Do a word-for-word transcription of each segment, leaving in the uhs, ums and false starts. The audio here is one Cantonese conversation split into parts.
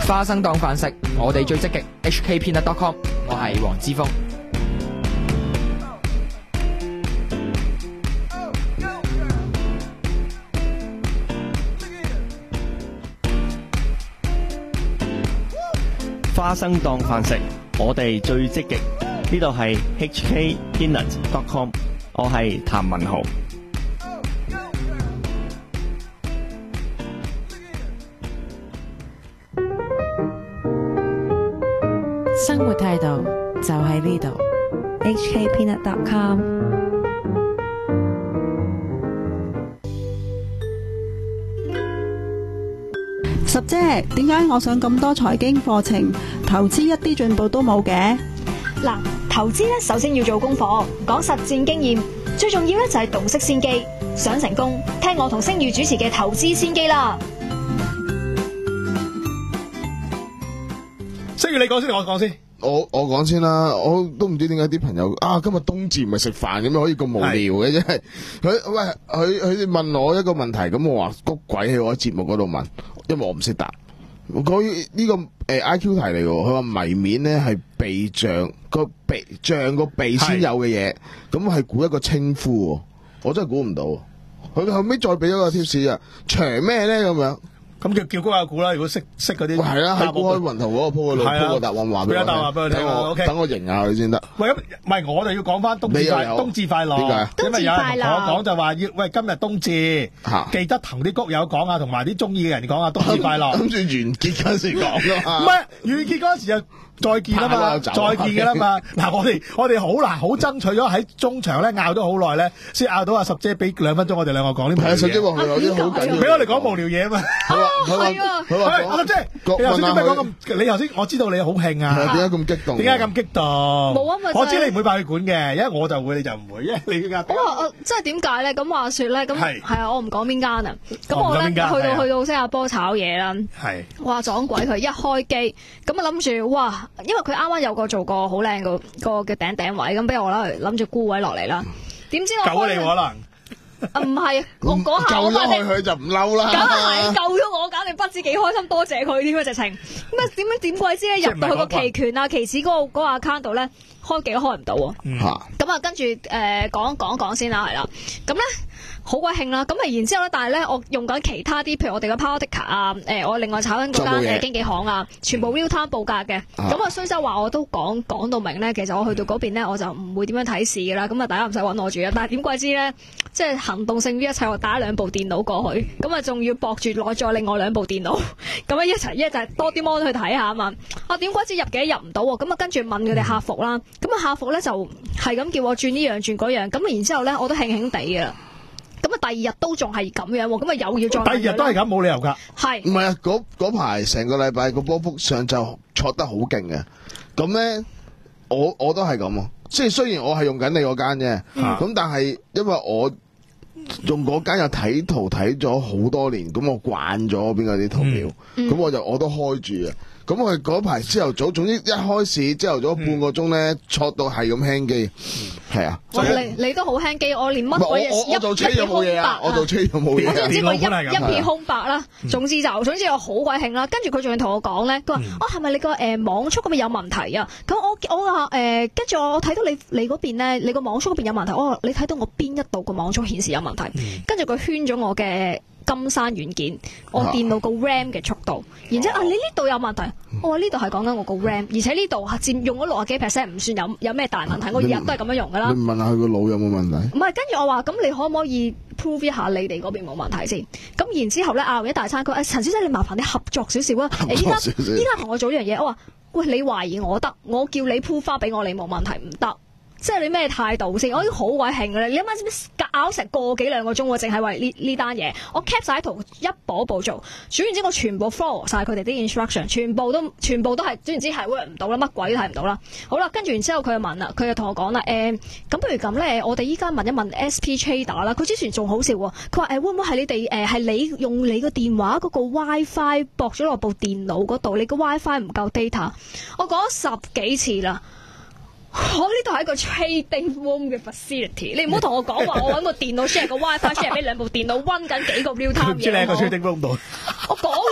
花生當飯食，我哋最積極。H K Peanut dot com， 我係黃之鋒。 花生當飯食，我哋最積極。呢度係 H K Peanut dot com， 我係譚文豪。 生活態度就喺呢度 H K Peanut dot com。 十姐，點解我上咁多財經課程，投資一啲進步都冇嘅？ 嗱，投資咧首先要做功課，講實戰經驗，最重要咧就係洞悉先機。想成功，聽我同星宇主持嘅投資先機啦。 星宇你講先，我講先。 我我講先啦，我都唔知點解啲朋友啊，今日冬至唔係食飯咁樣可以咁無聊嘅，真係佢喂佢佢哋問我一個問題，咁我話谷鬼喺我喺節目嗰度問，因為我唔識答。佢呢、這個誒、呃、I Q 題嚟嘅，佢話謎面咧係鼻象個鼻象個鼻先有嘅嘢，咁係估一個稱呼，我真係估唔到。佢後尾再俾咗個 tips 啊，長咩咧咁樣？ 咁叫叫估下估啦，如果識識嗰啲， 係啦，喺估開雲圖嗰個鋪嗰度鋪個答案話俾我聽， 答案俾我聽， 等我等我認下佢先得。 喂，咁唔係我哋要講翻冬至快冬至快樂。 點解？ 因為有人同我講就話要喂今日冬至，記得同啲谷友講啊，同埋啲中意嘅人講啊，冬至快樂。 諗住完結嗰時講噶嘛？ 唔係完結嗰時就再見啊嘛，再見嘅啦嘛。嗱，我哋我哋好難好爭取咗喺中場咧拗咗好耐咧，先拗到阿十姐俾兩分鐘我哋兩個講呢。 係啊，十姐話佢有啲好緊要， 俾我哋講無聊嘢啊嘛。 佢話佢話阿十姐，你頭先點解講咁？你頭先我知道你好興啊。 點解咁激動？ 點解咁激動？ 冇啊嘛， 我知你唔會爆血管嘅，因為我就會，你就唔會，因為你而家。 我話即係點解咧？咁話說咧，咁係啊，我唔講邊間啊。咁我咧去到去到新加坡炒嘢啦。係。哇！撞鬼佢一開機，咁啊諗住哇，因為佢啱啱有個做過好靚個個嘅頂頂位，咁俾我啦諗住沽位落嚟啦。點知我救你可能？ 啊唔係，我嗰下救咗佢，佢就唔嬲啦。 梗係救咗我，簡直不知幾開心，多謝佢添啊！直情咁啊，點樣點鬼知咧？入到去個期權啊、期指嗰個嗰個 account 度咧，開幾都開唔到喎。咁啊，跟住誒講講講先啦，係啦。咁咧好鬼興啦。咁啊，然之後咧，但係咧，我用緊其他啲，譬如我哋嘅 Power Ticker 啊，誒，我另外炒緊嗰間誒經紀行啊，全部 real time 報價嘅。咁啊，雖則話我都講講到明咧，其實我去到嗰邊咧，我就唔會點樣睇市噶啦。咁啊，大家唔使揾我住啊。但係點鬼知咧，即係行動勝於一切，我打兩部電腦過去，咁啊，仲要駁住內在另外兩部電腦，咁樣一齊一齊多啲 mon 去睇下啊嘛。啊，點鬼知入幾入唔到喎？咁啊，跟住問佢哋客服啦。咁啊，客服咧就係咁叫我轉呢樣轉嗰樣。咁啊，然之後咧，我都興興地㗎啦。咁啊，第二日都仲係咁樣喎，咁啊又要再。 第二日都係咁，冇理由㗎。 係。 唔係啊？嗰嗰排成個禮拜個波幅上就挫得好勁嘅，咁咧我我都係咁啊。即係雖然我係用緊你嗰間啫，咁、嗯、但係因為我用嗰間又睇圖睇咗好多年，咁我慣咗邊個啲圖表，咁、嗯、我就我都開住啊。咁佢嗰排朝頭早，總之一開市朝頭早半個鐘咧，挫到係咁輕機，係、嗯、啊。 你你都好輕機，我連乜鬼嘢我我做車又冇嘢啊，我做車又冇嘢。 總之我一一片空白啦。總之就總之我好鬼興啦。跟住佢仲要同我講咧，佢話：哦係咪你個誒網速嗰邊有問題啊？咁我我話誒，跟住我睇到你你嗰邊咧，你個網速嗰邊有問題。我話你睇到我邊一度個網速顯示有問題？跟住佢圈咗我嘅金山軟件，我電腦個 RAM 嘅速度，然之後啊你呢度有問題，我話呢度係講緊我個 RAM，而且呢度佔用咗六十幾 percent， 唔算有有咩大問題，我日日都係咁樣用噶啦。 你問下佢個腦有冇問題？ 唔係，跟住我話咁你可唔可以 prove 一下你哋嗰邊冇問題先？咁然之後咧拗一大餐，佢話陳小姐你麻煩你合作少少啊！依家依家同我做呢樣嘢，我話喂你懷疑我得，我叫你 prove 翻俾我你冇問題唔得。即係你咩態度先？我已經好鬼興㗎啦！你諗下，知唔知搞成個幾兩個鐘喎？淨係為呢呢單嘢，我 cap 晒圖一步一步做。總言之，我全部 follow 晒佢哋啲 instruction， 全部都全部都係總言之係 work 唔到啦，乜鬼都睇唔到啦。好啦，跟住然之後佢就問啦，佢就同我講啦，誒、欸、咁不如咁咧，我哋依家問一問 S P Trader 啦。佢之前仲好笑喎，佢話誒會唔會係你哋誒係你用你個電話嗰個 WiFi 駁咗落部電腦嗰度，你個 WiFi 唔夠 data。我講咗十幾次啦。我呢度係一個 trading room 嘅 facility， 你唔好同我講話我揾個電腦 share 個 WiFi share 俾兩部電腦溫緊幾個 real time 嘢。唔知你喺個 trading room 度？我講咗俾你聽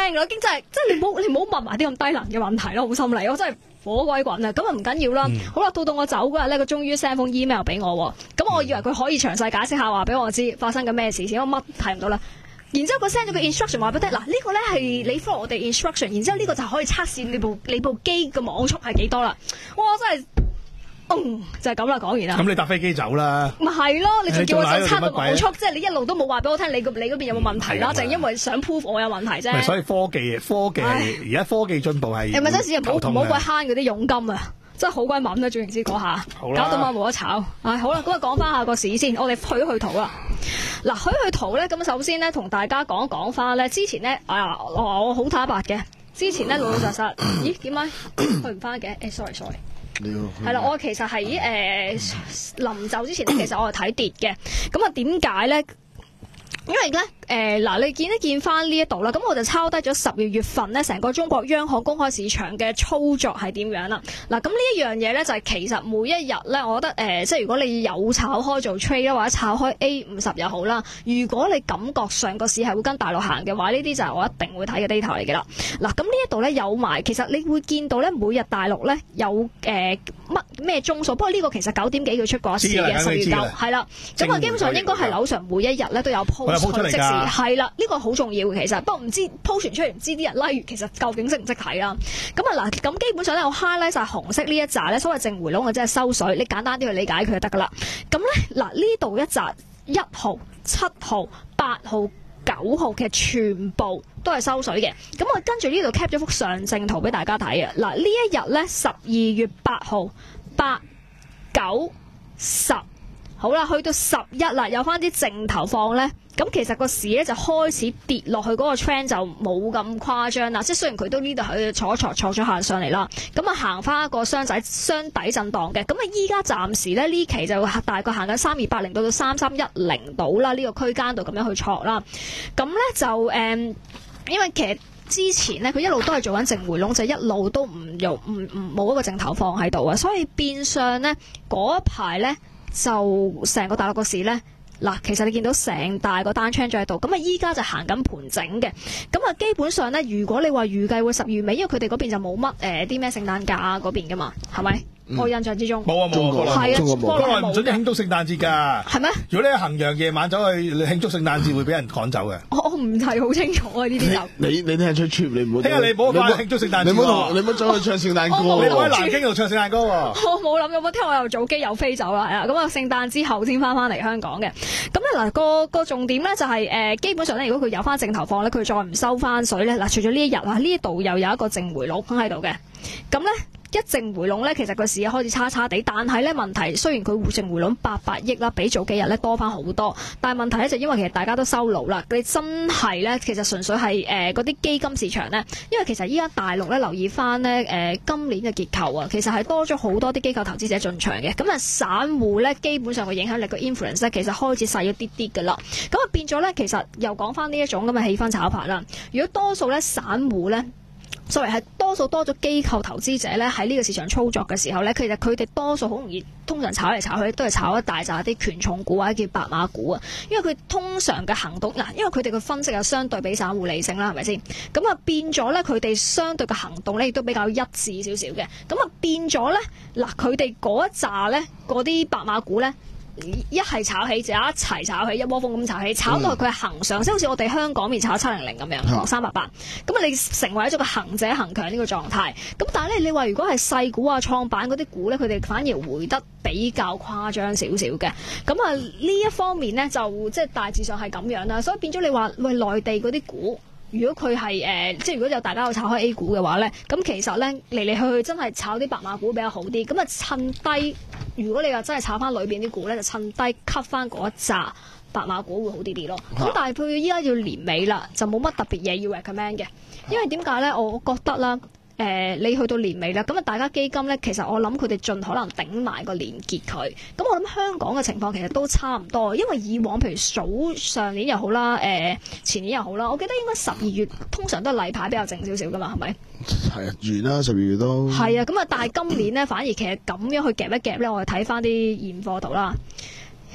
㗎啦，已經真係，即係你唔好你唔好問埋啲咁低能嘅問題咯，好心理，我真係火鬼滾啊！咁啊唔緊要啦， 嗯、 好啦，到到我走嗰日咧，佢終於 send 封 email 俾我喎，咁我以為佢可以詳細解釋下話俾我知發生緊咩事先，我乜睇唔到啦。然之後佢 send 咗個 instruction 話俾我聽，嗱、呢、呢個咧係你 follow 我哋 instruction， 然之後呢個就可以測試你部你部機嘅網速係幾多啦。哇！真係，嗯，就係咁啦，講完啦。 咁你搭飛機走啦。 咪係咯，你仲叫我就測個網速， 你即係你一路都冇話俾我聽，你個你嗰邊有冇問題啦，就係因為想 prove 我有問題啫。 所以科技科技係而家科技進步係。 係咪真係唔好唔好鬼慳嗰啲佣金啊！真係好鬼猛啦，總言之嗰下，搞到我冇得炒。唉，好啦，咁啊講翻下個市先，我哋去去圖啦。嗱，去去圖咧，咁首先咧，同大家講一講翻咧，之前咧，哎呀，我我好坦白嘅，之前咧老老實實，咦，點解去唔翻嘅？誒，sorry sorry，係啦，我其實喺誒臨走之前咧，其實我係睇跌嘅，咁啊點解咧？因為咧，誒、呃、嗱，你見一見翻呢一度啦，咁我就抄低咗十二月份咧，成個中國央行公開市場嘅操作係點樣啦。嗱，咁呢一樣嘢咧，就係、是、其實每一日咧，我覺得誒、呃，即係如果你有炒開做 trade 啦，或者炒開 A 五十又好啦，如果你感覺上個市係會跟大陸行嘅話，呢啲就係我一定會睇嘅 data 嚟嘅啦。嗱，咁呢一度咧有埋，其實你會見到咧，每日大陸咧有誒乜咩鐘數，不過呢個其實九點幾佢出過一次嘅十月九，係啦，咁啊基本上應該係樓上每一日咧都有鋪。 出嚟㗎， 係啦，呢個好重要嘅其實，不過唔知 po 傳出嚟，唔知啲人拉完其實究竟識唔識睇啦。咁啊嗱，咁基本上咧，我 highlight 晒紅色呢一紮咧，所謂淨回籠嘅即係收水，你簡單啲去理解佢就得噶啦。咁咧嗱，呢度一紮一號、七號、八號、九號其實全部都係收水嘅。咁我跟住呢度 cap 咗幅上證圖俾大家睇啊。嗱，呢一日咧十二月八號、八、九、十，好啦，去到十一啦，有翻啲淨投放咧。咁其實個市咧就開始跌落去，嗰個 trend 就冇咁誇張啦。即係雖然佢都呢度喺度坐坐坐咗下上嚟啦，咁啊行翻一個雙仔雙底震盪嘅。咁啊依家暫時咧呢期就大概行緊三二八零到到三三一零度啦，呢個區間度咁樣去挫啦。咁咧就誒、嗯，因為其實之前咧佢一路都係做緊淨回籠，就一路都唔用唔唔冇一個淨投放喺度啊，所以變相咧嗰一排咧就成個大陸個市咧。嗱，其實你見到成大個單槍咗喺度，咁啊依家就行緊盤整嘅，咁啊基本上咧，如果你話預計會十月尾，因為佢哋嗰邊就冇乜誒啲咩聖誕假嗰邊噶嘛，係咪？嗯、我印象之中冇啊冇啊， 係啊， 國內唔准慶祝聖誕節㗎， 係咩？ 如果你喺衡陽夜晚走去慶祝聖誕節，會俾人趕走嘅。 我我唔係好清楚啊呢啲就。 你你聽出 trip 你唔好。聽日你唔好快慶祝聖誕節。你唔好同你唔好走去唱聖誕歌。你唔好喺南京度唱聖誕歌喎。 我冇諗過，聽我又早機又飛走啦，係啦。咁啊聖誕之後先翻翻嚟香港嘅。咁咧嗱個個重點咧就係、是、誒、呃、基本上咧，如果佢有翻淨投放咧，佢再唔收翻水咧，嗱除咗呢一日啊，呢度又有一個淨回籠喺度嘅，咁咧。一淨回籠咧，其實個市開始差差地，但係咧問題雖然佢淨回籠八百億啦，比早幾日咧多翻好多，但係問題咧就因為其實大家都收爐啦，你真係咧其實純粹係誒嗰啲基金市場咧，因為其實依家大陸咧留意翻咧誒今年嘅結構啊，其實係多咗好多啲機構投資者進場嘅，咁啊散戶咧基本上個影響力個 influence 咧其實開始細咗啲啲㗎啦，咁啊變咗咧其實又講翻呢一種咁嘅氣氛炒法啦，如果多數咧散戶咧。作為係多數多咗機構投資者咧喺呢個市場操作嘅時候咧，其實佢哋多數好容易，通常炒嚟炒去都係炒一大紮啲權重股或者叫白馬股啊，因為佢通常嘅行動嗱，因為佢哋嘅分析係相對比散戶理性啦，係咪先？咁啊變咗咧，佢哋相對嘅行動咧亦都比較一致少少嘅，咁啊變咗咧嗱，佢哋嗰一紮咧嗰啲白馬股咧。一係炒起就一齊炒起，一窩蜂咁炒起，炒到佢係行上，即係好似我哋香港面炒七零零咁樣，三八八。咁啊，你成為咗個行者行強呢個狀態。咁但係咧，你話如果係細股啊、創板嗰啲股咧，佢哋反而回得比較誇張少少嘅。咁啊，呢一方面咧就即係大致上係咁樣啦。所以變咗你話喂內地嗰啲股。如果佢係誒，即係如果有大家有炒開 A 股嘅話咧，咁其實咧嚟嚟去去真係炒啲白馬股比較好啲。咁啊趁低，如果你話真係炒翻裏邊啲股咧，就趁低吸翻嗰一紮白馬股會好啲啲咯。咁、啊、但係佢依家要年尾啦，就冇乜特別嘢要 recommend 嘅，因為點解咧？我覺得啦。誒、呃，你去到年尾啦，咁啊，大家基金咧，其實我諗佢哋盡可能頂埋個年結佢。咁我諗香港嘅情況其實都差唔多，因為以往譬如早上年又好啦，誒、呃、前年又好啦，我記得應該十二月通常都係例牌比較靜少少噶嘛，係咪？ 係啊，完啦，十二月都係啊，咁啊，但係今年咧反而其實咁樣去夾一夾咧，我哋睇翻啲現貨圖啦。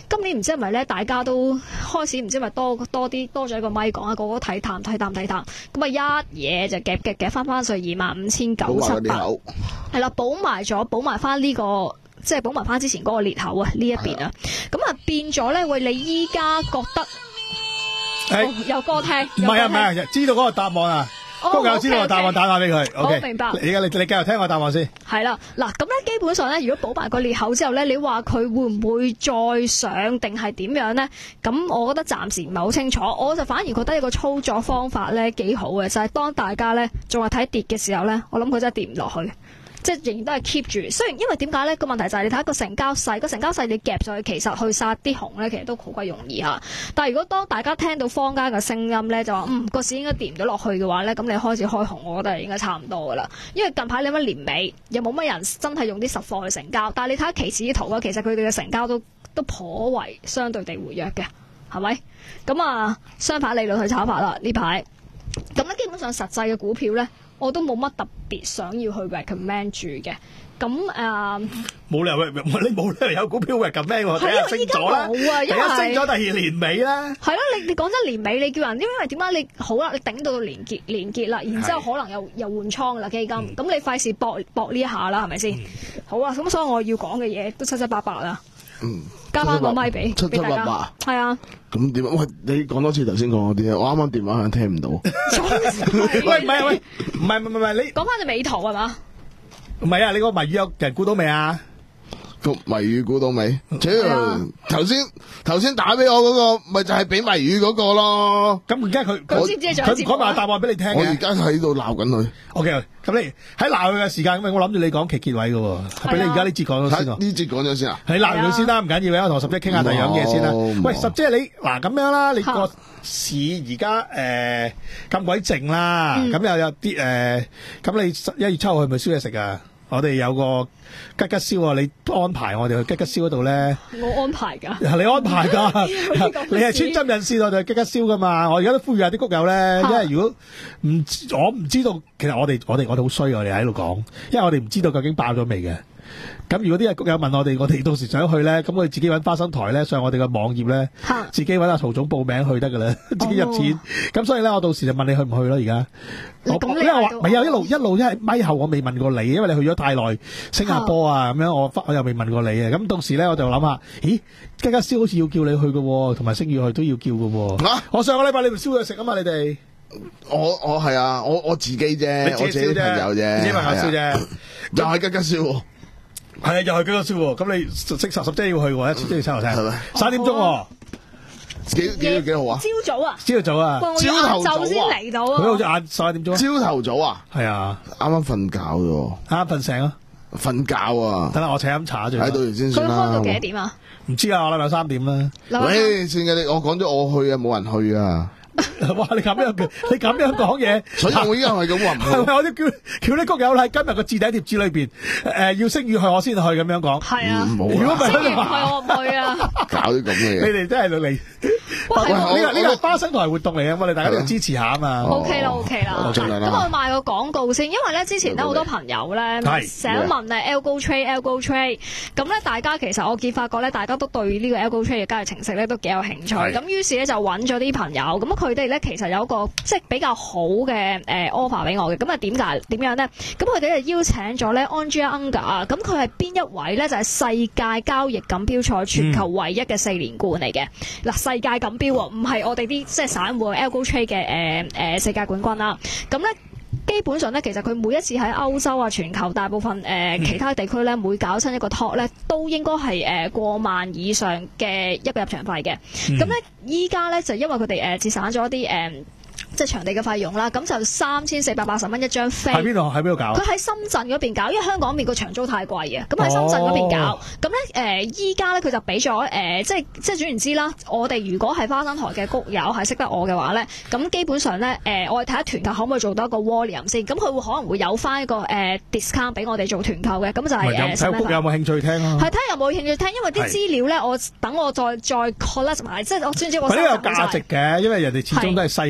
今年唔知係咪咧，大家都開始唔知係咪多多啲多咗一個咪講啊，個個睇淡睇淡睇淡，咁啊一嘢就夾夾夾翻翻上二萬五千九七八，係啦，補埋咗補埋翻呢個。即係補埋翻之前嗰個裂口啊，呢一邊啊，咁啊變咗咧，喂，你依家覺得、欸哦、有歌聽？ 唔係啊，唔係啊，知道嗰個答案啊，谷友知道個答案，打返俾佢。 好，明白。 而家你你繼續聽個答案先。 係啦，嗱，咁咧基本上咧，如果補埋個裂口之後咧，你話佢會唔會再上定係點樣咧？咁我覺得暫時唔係好清楚，我就反而覺得一個操作方法咧幾好嘅，就係、是、當大家咧仲係睇跌嘅時候咧，我諗佢真係跌唔落去。即係仍然都係 keep 住，雖然因為點解咧？個問題就係你睇個成交細，個成交細你夾上去，其實去殺啲紅咧，其實都好鬼容易嚇。但係如果當大家聽到坊間嘅聲音咧，就話嗯個市應該跌唔到落去嘅話咧，咁你開始開紅，我覺得係應該差唔多噶啦。因為近排你乜年尾又冇乜人真係用啲實貨去成交，但係你睇下期指圖啊，其實佢哋嘅成交都都頗為相對地活躍嘅，係咪？咁啊，相反理論去炒法啦呢排，咁咧基本上實際嘅股票咧。我都冇乜特別想要去 recommend 住嘅，咁誒冇理由，你冇理由有股票 recommend 喎，睇下升咗啦，而家升咗第二年尾啦。 係咯，你你講真年尾你叫人，因為點解你好啦，你頂到到年結年結啦，然之後可能又又換倉啦基金，咁、嗯、你費事搏搏呢一下啦，係咪先？嗯、好啊，咁所以我要講嘅嘢都七七八八啦。嗯，加翻個咪俾俾大家。係啊。 咁點啊？喂，你講多次頭先講嗰啲啊，我啱啱電話響聽唔到。 喂，唔係喂，唔係唔係唔係，你講翻隻美圖係嘛？ 唔係啊，你個謎語有人估到未啊？ 個謎語估到未？頭先頭先打俾我嗰個，咪就係俾謎語嗰個咯。 咁而家佢佢知唔知佢講埋答案俾你聽嘅？ 我而家喺度鬧緊佢。 O K，咁你喺鬧佢嘅時間，因為我諗住你講期結位嘅，俾你而家呢節講咗先。 呢節講咗先啊？ 你鬧完佢先啦，唔緊要嘅，我同十姐傾下第二樣嘢先啦。喂，十姐你嗱咁樣啦，你個市而家誒咁鬼靜啦，咁又有啲誒，咁你一月七號去咪燒嘢食啊？我哋有個吉吉燒啊！你安排我哋去吉吉燒嗰度咧， 我安排㗎， 你安排㗎，你係穿針引線我哋去吉吉燒㗎嘛！我而家都呼籲下啲谷友咧，因為如果唔我唔知道，其實我哋我哋我哋好衰，我哋喺度講，因為我哋唔知道究竟爆咗未嘅。咁如果啲谷友問我哋，我哋到時想去咧，咁我哋自己揾花生台咧，上我哋嘅網頁咧，自己揾阿曹總報名去得㗎啦，自己入錢。咁、哦、所以咧，我到時就問你去唔去咯。而家我因為話咪有一路一路，因為咪後我未問過你，因為你去咗太耐新加坡啊，咁樣我我又未問過你啊。咁到時咧，我就諗下，咦，家家燒好似要叫你去嘅，同埋星宇去都要叫嘅。啊！我上個禮拜你咪燒嘢食啊嘛，你哋。 我我係啊，我我自己啫，我自己朋友啫， 自己朋友燒啫， 又係家家燒。 係啊，又係幾多燒喎？咁你識十十姐要去喎，一次都要七號聽，係咪？三點鐘喎， 幾幾月幾號啊？ 朝早啊， 朝早啊， 朝頭早先嚟到啊， 佢好似晏十一點鐘。 朝頭早啊， 係啊， 啱啱瞓覺啫， 啱啱瞓醒啊， 瞓覺啊， 等下我請飲茶啫， 喺度先算啦。 佢開到幾多點啊？唔知啊，我禮拜三點啦。 喂，算嘅，你我講咗我去啊，冇人去啊。 哇！你咁樣你咁樣講嘢， 所以我依家係咁話唔係咪？我都叫叫啲谷友喺今日個字底貼紙裏邊，誒要星宇去我先去咁樣講。 係啊， 如果唔係星宇唔去我唔去啊。 搞啲咁嘅嘢， 你哋真係嚟。呢個呢個花生台活動嚟嘅，我哋大家都要支持下啊嘛。 O K 啦，O K 啦。咁我賣個廣告先，因為咧之前咧好多朋友咧成日問誒 Algo Trade，Algo Trade。咁咧大家其實我見發覺咧，大家都對呢個 Algo Trade 嘅交易程式咧都幾有興趣。咁於是咧就揾咗啲朋友，咁佢哋咧其實有個即係比較好嘅誒 offer 俾我嘅。咁啊點解點樣咧？咁佢哋就邀請咗咧 Andrea Unger 啊。咁佢係邊一位咧？就係世界交易錦標賽全球唯一嘅四連冠嚟嘅。嗱，世界錦標唔係我哋啲即係散戶 Algo Trade 嘅誒誒世界冠軍啦。咁咧基本上咧，其實佢每一次喺歐洲啊、全球大部分誒、呃、其他地區咧，每搞親一個 talk 咧，都應該係誒過萬以上嘅一個入場費嘅。咁咧依家咧就因為佢哋誒節省咗一啲誒。呃即係場地嘅費用啦，咁就三千四百八十蚊一張飛。喺邊度？喺邊度搞？ 佢喺深圳嗰邊搞，因為香港面個場租太貴啊。咁喺深圳嗰邊搞，咁咧誒依家咧佢就俾咗誒，即係即係總言之啦。我哋如果係花生台嘅谷友係識得我嘅話咧，咁基本上咧誒、呃，我哋睇下團購可唔可以做到一個 volume 先。咁佢會可能會有翻一個誒、呃、discount 俾我哋做團購嘅。咁就係、是、誒。睇谷友有冇興趣聽啊？ 係睇下有冇興趣聽，因為啲資料咧，我等我再再 collect 埋，即係我先知我。 佢都有價值嘅，因為人哋始終都係世界冠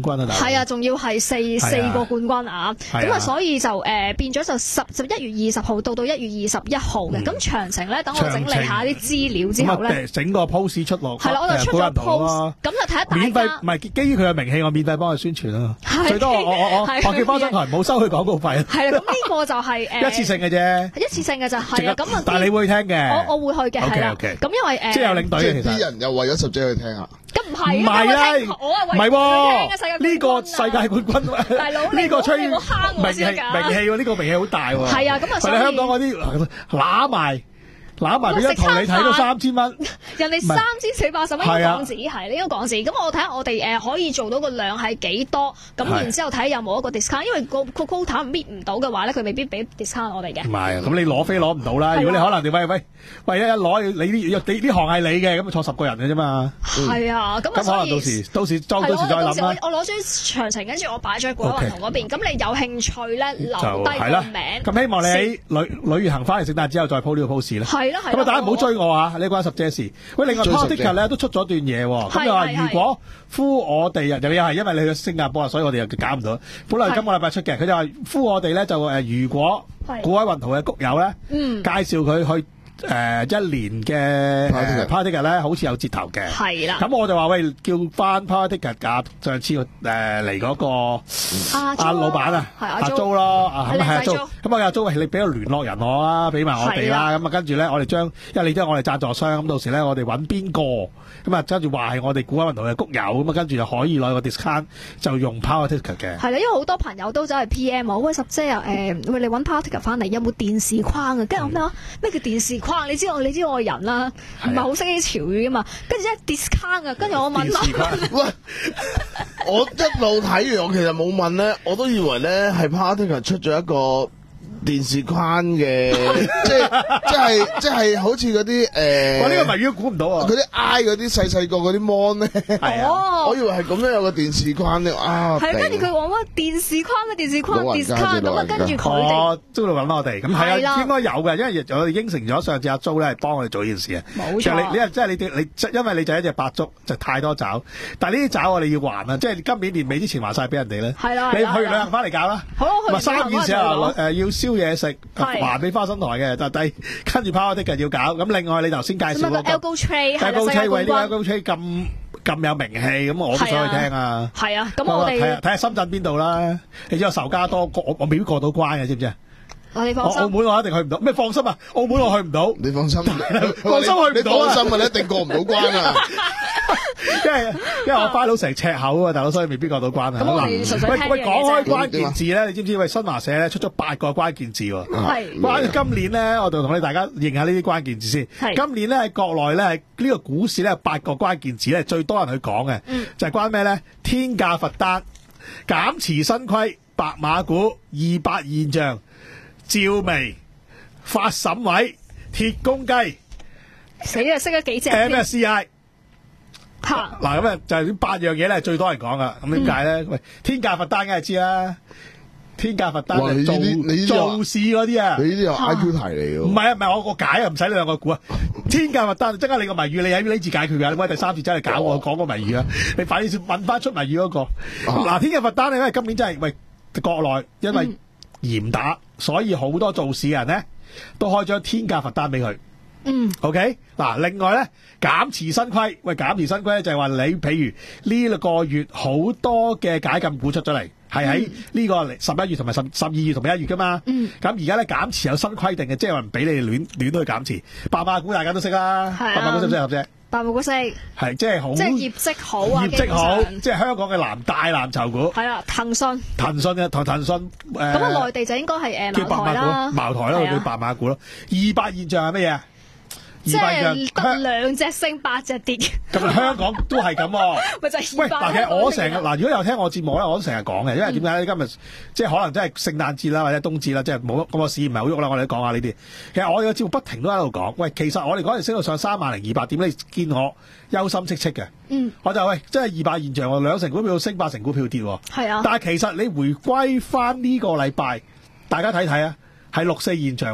冠軍啊！大佬係啊，仲要係四四個冠軍啊！咁啊，所以就誒變咗就十十一月二十號到到一月二十一號嘅。咁詳情咧，等我整理下啲資料之後咧， 整個 post 出落。 係啦，我就出咗 post，咁就睇下大家。 免費唔係基於佢嘅名氣，我免費幫佢宣傳啦。最多我我我我我叫幫商台唔好收佢廣告費。 係啦，咁呢個就係誒一次性嘅啫， 一次性嘅就係啊。咁啊， 但係你會聽嘅， 我我會去嘅，係啦。咁因為誒， 即係有領隊嘅，其實啲人又為咗十姐去聽啊。 咁唔係， 唔係啦， 我係唔係喎， 呢個世界冠軍， 大佬呢個吹名氣名氣名氣喎，呢個名氣好大喎。 係啊，咁啊，所以香港嗰啲揦埋。揦埋俾一堂你睇到三千蚊， 人哋三千四百八十蚊港紙，係呢個港紙。咁我睇下我哋誒可以做到個量係幾多，咁然之後睇下有冇一個 discount，因為個個 quota 搣唔到嘅話咧，佢未必俾 discount 我哋嘅。 唔係，咁你攞飛攞唔到啦。如果你可能你喂喂喂一攞你呢你呢行係你嘅，咁坐十個人嘅啫嘛。 係啊，咁啊可能到時到時到時再諗啦。 我攞張詳情，跟住我擺咗喺古運同嗰邊。咁你有興趣咧，留低個名。 咁希望你喺旅旅行翻嚟聖誕之後再 po 呢個 post 啦。 係啦， 咁啊，大家唔好追我啊！呢關十姐事。喂，另外 Particle 咧都出咗段嘢喎。咁又話如果呼我哋又又係因為你去新加坡啊，所以我哋又搞唔到。本來今個禮拜出嘅，佢就話呼我哋咧就誒，如果古海運途嘅谷友咧，介紹佢去誒一年嘅 Particle 咧，好似有折頭嘅。係啦。咁我就話喂，叫翻 Particle 價上次誒嚟嗰個阿老闆啊，阿租咯，啊咁係阿租。咁啊阿租，喂，你俾個聯絡人我啦，俾埋我哋啦。咁啊跟住咧，我哋將因為你都係我哋贊助商，咁到時咧我哋揾邊個咁啊，跟住話係我哋古海運途嘅谷友，咁啊跟住就可以攞個 discount 就用 Particle 嘅。係啦，因為好多朋友都走去 P M 我，喂十姐啊，誒喂你揾 Particle 翻嚟有冇電視框啊？跟住我咩啊？咩叫電視框？你知我你知我人啦，唔係好識啲潮語噶嘛？跟住一 discount 啊，跟住我問問， 喂，我一路睇完，我其實冇問咧，我都以為咧係 Particle 出咗一個電視框嘅，即係即係即係好似嗰啲誒， 我呢個謎語都估唔到啊！ 嗰啲 I 嗰啲細細個嗰啲 mon 咧， 哦， 我以為係咁樣有個電視框咧，啊， 係跟住佢話乜電視框嘅電視框 discount 咁啊，跟住佢哋租到揾我哋，咁係啊，應該有嘅，因為我哋應承咗上次阿租咧係幫我哋做呢件事啊。冇錯，你你即係你你因為你就一隻白粥就太多爪，但係呢啲爪我哋要還啊，即係今年年尾之前還晒俾人哋咧。係啦，你去旅行翻嚟搞啦。好，去三件事啊，誒要燒嘢食，還俾花生台嘅，但係跟住 Particle要搞。咁另外你頭先介紹嗰個 Algo Trade 係 ，Algo Trade 喂，呢個 Algo Trade 咁咁有名氣，咁我都想去聽啊。係啊，咁我哋睇下睇下深圳邊度啦。你知我仇家多，我我未必過到關嘅，知唔知啊？ 我哋放心， 澳門我一定去唔到。咩放心啊？澳門我去唔到。 你放心， 放心去唔到啊！ 放心啊，你一定過唔到關啊！ 因為因為我花到成尺口啊，大佬，所以未必過到關啊。咁我哋純粹聽嘅啫。喂喂，講開關鍵字咧，你知唔知？喂，新華社咧出咗八個關鍵字喎。係。關今年咧，我就同你大家認下呢啲關鍵字先。係。今年咧喺國內咧，係呢個股市咧八個關鍵字咧最多人去講嘅，就係關咩咧？天價罰單、減持新規、白馬股、二八現象、趙薇、發審委、鐵公雞， 死啊！識咗幾隻 M S C I。嗱咁啊，就係呢八樣嘢咧，最多人講噶。咁點解咧？喂，天價罰單梗係知啦。天價罰單係做做市嗰啲啊。 你呢啲有 I Q 題嚟嘅。 唔係啊，唔係我個解啊，唔使你兩個估啊。天價罰單，即刻你個謎語，你喺呢字解決噶。你唔好第三次真係搞我講個謎語啊！你快啲問翻出謎語嗰個。嗱，天價罰單咧，因為今年真係喂國內因為嚴打，所以好多做市嘅人咧都開咗天價罰單俾佢。嗯 ，OK， 嗱，另外咧減持新規，喂減持新規咧就係話你，譬如呢個月好多嘅解禁股出咗嚟，係喺呢個十一月同埋十十二月同埋一月噶嘛。嗯，咁而家咧減持有新規定嘅，即係話唔俾你哋亂亂去減持。白馬股大家都識啦，白馬股識唔識合啫？ 白馬股識，係即係好， 即係業績好啊， 業績好，即係香港嘅藍大藍籌股。係啊，騰訊，騰訊啊，同騰訊誒。咁啊，內地就應該係誒茅台啦， 茅台啦，叫白馬股咯。二百現象係乜嘢？ 即係得兩隻升八隻跌， 咁香港都係咁喎。咪就係喂，嗱，其實我成日嗱，如果有聽我節目咧，我都成日講嘅，因為點解咧？今日即係可能真係聖誕節啦，或者冬至啦，即係冇咁個市唔係好喐啦。我哋都講下呢啲。其實我哋個節目不停都喺度講，喂，其實我哋嗰陣升到上三萬零二百點，你見我憂心戚戚嘅。嗯，我就喂，真係二百現象喎，兩成股票升，八成股票跌喎。係啊。但係其實你回歸翻呢個禮拜，大家睇睇啊，係六四現象喎。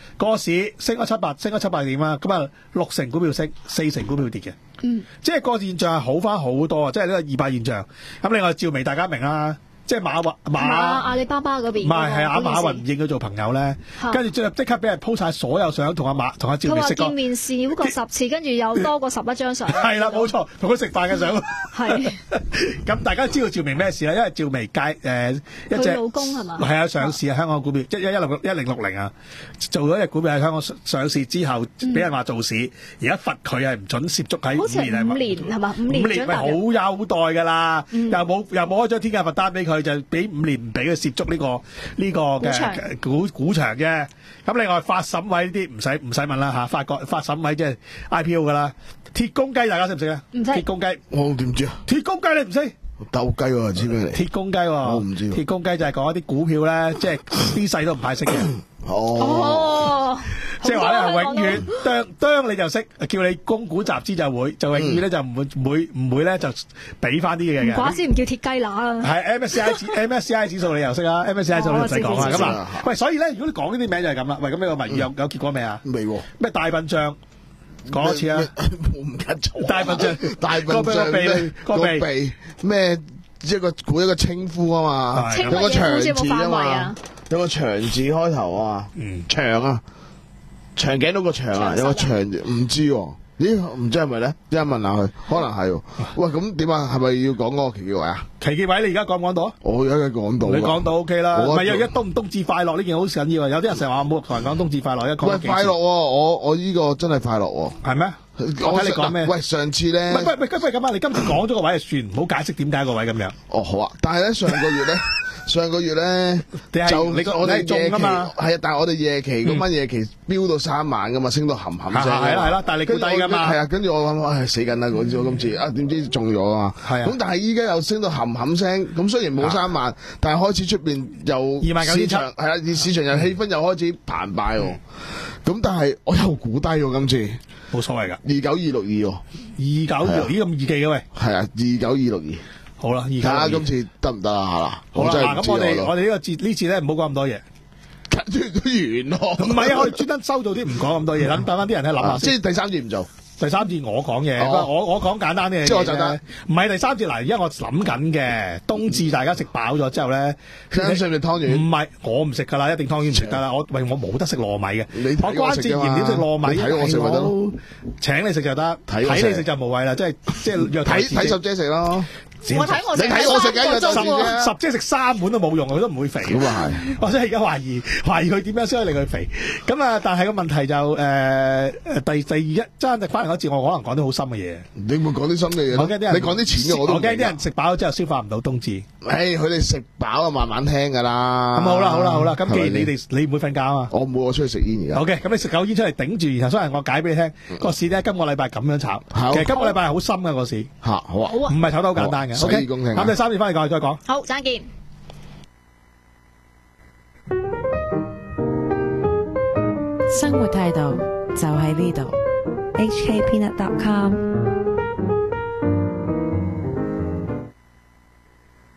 個市升咗七百，升咗七百點啦，咁啊六成股票升，四成股票跌嘅。 嗯， 即係個現象係好翻好多啊！即係呢個二百現象。咁另外趙薇大家明啦。即係馬雲馬阿里巴巴嗰邊， 唔係係阿馬雲唔認佢做朋友咧，跟住即即刻俾人 po 晒所有相，同阿馬同阿趙薇食過佢話見面少過十次，跟住有多過十一張相。 係啦，冇錯，同佢食飯嘅相。 係。 咁大家知道趙薇咩事啦？因為趙薇介誒一隻佢老公係嘛？ 係啊，上市啊，香港股票一一一六一零六零啊，做咗隻股票喺香港上市之後，俾人話做市，而家罰佢係唔準涉足喺五年五年係嘛？五年五年咪好優待㗎啦，又冇又冇開張天價罰單俾佢。佢就俾五年唔俾佢涉足呢、這個呢、這個嘅股股場啫。咁另外發審委呢啲唔使唔使問啦嚇，法國發審委即係 I P O 噶啦。鐵公雞大家識唔識啊？ 唔識。鐵公雞我點知啊？ 鐵公雞你唔識？ 鬥雞喎，知咩嚟？ 鐵公雞喎， 我唔知。 鐵公雞就係講一啲股票咧，即係啲細都唔派息嘅。 哦， 即係話咧，永遠當當你就識，叫你供股集資就會，就永遠咧就唔會唔會唔會咧就俾翻啲嘢嘅。 唔怪之唔叫鐵雞乸啦。 係 M S C I 指 M S C I 指數你又識啦 ，M S C I 指數你唔使講啦。咁啊，喂，所以咧，如果你講呢啲名就係咁啦。喂，咁呢個謎語有有結果未啊？ 未喎。 咩大笨象？講多次啊！ 我唔記得咗。 大笨象， 大笨象咩？個鼻咩？一個估一個稱呼啊嘛，有個長字啊嘛，有個長字開頭啊，長啊，長頸到個長啊，有個長字，唔知喎，咦，唔知係咪咧？一陣問下佢，可能係。喂，咁點啊？係咪要講嗰個奇傑位啊？ 奇傑位你而家講唔講到？ 我而家講到， 你講到 OK 啦。唔係啊，而家冬冬至快樂呢件好緊要啊！有啲人成日話冇同人講冬至快樂，一講喂快樂喎，我我呢個真係快樂喎， 係咩？我睇你講咩？ 喂，上次咧， 喂喂喂，不如咁啊！你今次講咗個位就算，唔好解釋點解個位咁樣。 哦，好啊，但係咧上個月咧，上個月咧就我哋夜期係啊，但係我哋夜期嗰班夜期飆到三萬噶嘛，升到冚冚聲。 係啦係啦，但係你估低噶嘛。 係啊，跟住我諗，唉死緊啦！嗰次我今次啊，點知中咗啊？係啊。咁但係依家又升到冚冚聲，咁雖然冇三萬，但係開始出邊又二萬九千七， 係啊，市場又氣氛又開始澎湃喎。咁但係我又估低喎，今次冇所謂噶， 二九二六二喎， 二九二六咦咁易記嘅喂， 係啊，二九二六二， 好啦， 睇下今次得唔得啊？嚇啦， 好啦，嗱咁我哋我哋呢個節呢次咧唔好講咁多嘢， 完咯， 唔係啊，我哋專登收到啲唔講咁多嘢，等等翻啲人喺諗下先， 即係第三節唔做。 第三節我講嘢，我我講簡單啲嘢。 即係我就得， 唔係第三節嚟，而家我諗緊嘅冬至大家食飽咗之後咧， 食唔食湯圓？ 唔係，我唔食㗎啦，一定湯圓唔食得啦。我喂我冇得食糯米嘅，我關節炎點食糯米？ 睇我食咪得咯， 請你食就得，睇你食就無謂啦，即係即係約睇睇十姐食咯。 我睇我食， 你睇我食嘅就十十姐食三碗都冇用，佢都唔會肥。 咁啊係， 我真係而家懷疑懷疑佢點樣先可以令佢肥。咁啊，但係個問題就誒誒第第二一爭就翻嚟嗰節，我可能講啲好深嘅嘢。 你會講啲深嘅嘢？ 我驚啲人你講啲淺嘅我都唔明。 我驚啲人食飽咗之後消化唔到冬至。 誒，佢哋食飽啊，慢慢聽㗎啦。 咁好啦好啦好啦，咁既然你哋你唔會瞓覺啊嘛？ 我唔會，我出去食煙而家。 好嘅，咁你食狗煙出嚟頂住，然後所以我解俾你聽個市咧，今個禮拜咁樣炒。其實今個禮拜係好深嘅個市。 嚇好啊， 唔係炒得好簡單嘅。O K，咁第三節翻嚟講再講。 好，再見。 生活態度就喺呢度。 H K Peanut dot com